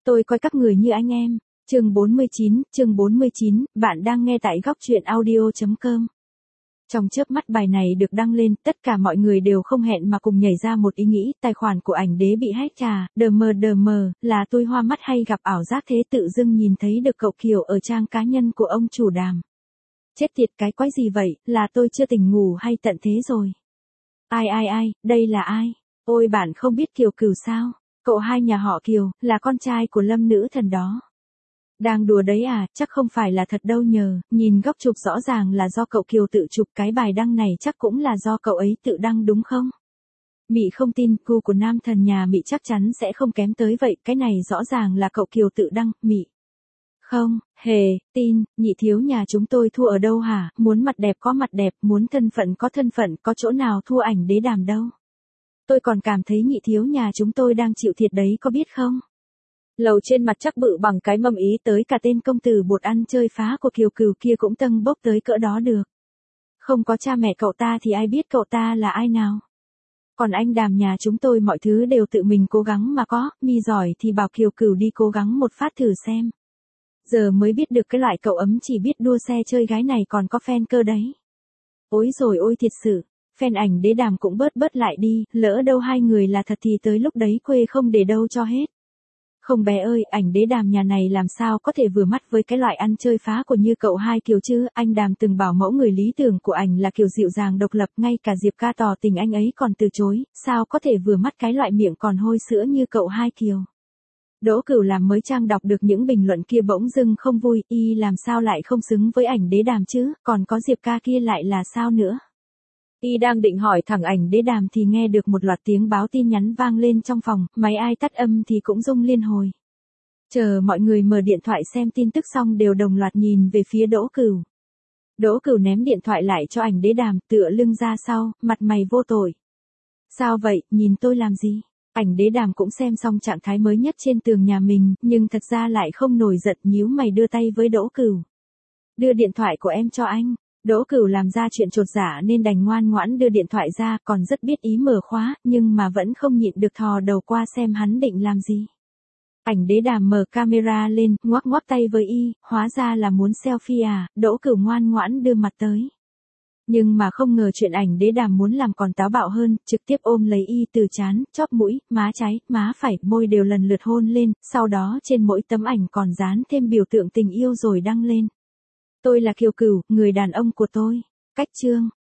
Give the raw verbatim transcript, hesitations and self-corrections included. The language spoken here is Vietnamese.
Tôi coi các người như anh em. Chương bốn mươi chín, chương bốn mươi chín, bạn đang nghe tại góc truyện audio chấm com. Trong chớp mắt bài này được đăng lên, tất cả mọi người đều không hẹn mà cùng nhảy ra một ý nghĩ, tài khoản của ảnh đế bị hack à, đờ mờ đờ mờ, là tôi hoa mắt hay gặp ảo giác thế, tự dưng nhìn thấy được cậu Kiều ở trang cá nhân của ông chủ Đàm. Chết tiệt, cái quái gì vậy, là tôi chưa tỉnh ngủ hay tận thế rồi? Ai ai ai, đây là ai? Ôi, bạn không biết Kiều Cửu sao? Cậu hai nhà họ Kiều, là con trai của Lâm nữ thần đó. Đang đùa đấy à, chắc không phải là thật đâu nhờ, nhìn góc chụp rõ ràng là do cậu Kiều tự chụp, cái bài đăng này chắc cũng là do cậu ấy tự đăng đúng không? Mị không tin, gu của nam thần nhà Mị chắc chắn sẽ không kém tới vậy, cái này rõ ràng là cậu Kiều tự đăng, Mị. Không, hề, tin, nhị thiếu nhà chúng tôi thua ở đâu hả, muốn mặt đẹp có mặt đẹp, muốn thân phận có thân phận, có chỗ nào thua ảnh đế Đàm đâu. Tôi còn cảm thấy nhị thiếu nhà chúng tôi đang chịu thiệt đấy, có biết không? Lầu trên mặt chắc bự bằng cái mâm ý, tới cả tên công tử bột ăn chơi phá của Kiều Cửu kia cũng tâng bốc tới cỡ đó được. Không có cha mẹ cậu ta thì ai biết cậu ta là ai nào. Còn anh Đàm nhà chúng tôi mọi thứ đều tự mình cố gắng mà có, Mi giỏi thì bảo Kiều Cửu đi cố gắng một phát thử xem. Giờ mới biết được cái loại cậu ấm chỉ biết đua xe chơi gái này còn có fan cơ đấy. Ôi rồi ôi, thiệt sự, fan ảnh đế Đàm cũng bớt bớt lại đi, lỡ đâu hai người là thật thì tới lúc đấy quê không để đâu cho hết. Không bé ơi, ảnh đế Đàm nhà này làm sao có thể vừa mắt với cái loại ăn chơi phá của như cậu hai Kiều chứ, anh Đàm từng bảo mẫu người lý tưởng của ảnh là Kiều dịu dàng độc lập, ngay cả Diệp Ca tỏ tình anh ấy còn từ chối, sao có thể vừa mắt cái loại miệng còn hôi sữa như cậu hai Kiều. Đỗ Cửu làm mới trang đọc được những bình luận kia bỗng dưng không vui, y làm sao lại không xứng với ảnh đế Đàm chứ, còn có Diệp Ca kia lại là sao nữa. Y đang định hỏi thẳng ảnh đế Đàm thì nghe được một loạt tiếng báo tin nhắn vang lên trong phòng, máy ai tắt âm thì cũng rung liên hồi. Chờ mọi người mở điện thoại xem tin tức xong đều đồng loạt nhìn về phía Đỗ Cửu. Đỗ Cửu ném điện thoại lại cho ảnh đế Đàm, tựa lưng ra sau, mặt mày vô tội. Sao vậy, nhìn tôi làm gì? Ảnh đế Đàm cũng xem xong trạng thái mới nhất trên tường nhà mình, nhưng thật ra lại không nổi giận, nhíu mày đưa tay với Đỗ Cửu. Đưa điện thoại của em cho anh. Đỗ Cửu làm ra chuyện chột dạ nên đành ngoan ngoãn đưa điện thoại ra, còn rất biết ý mở khóa, nhưng mà vẫn không nhịn được thò đầu qua xem hắn định làm gì. Ảnh đế Đàm mở camera lên, ngoắc ngoắc tay với y, hóa ra là muốn selfie à, Đỗ Cửu ngoan ngoãn đưa mặt tới. Nhưng mà không ngờ chuyện ảnh đế Đàm muốn làm còn táo bạo hơn, trực tiếp ôm lấy y từ trán, chóp mũi, má trái, má phải, môi đều lần lượt hôn lên, sau đó trên mỗi tấm ảnh còn dán thêm biểu tượng tình yêu rồi đăng lên. Tôi là Kiều Cửu, người đàn ông của tôi. Cách chương.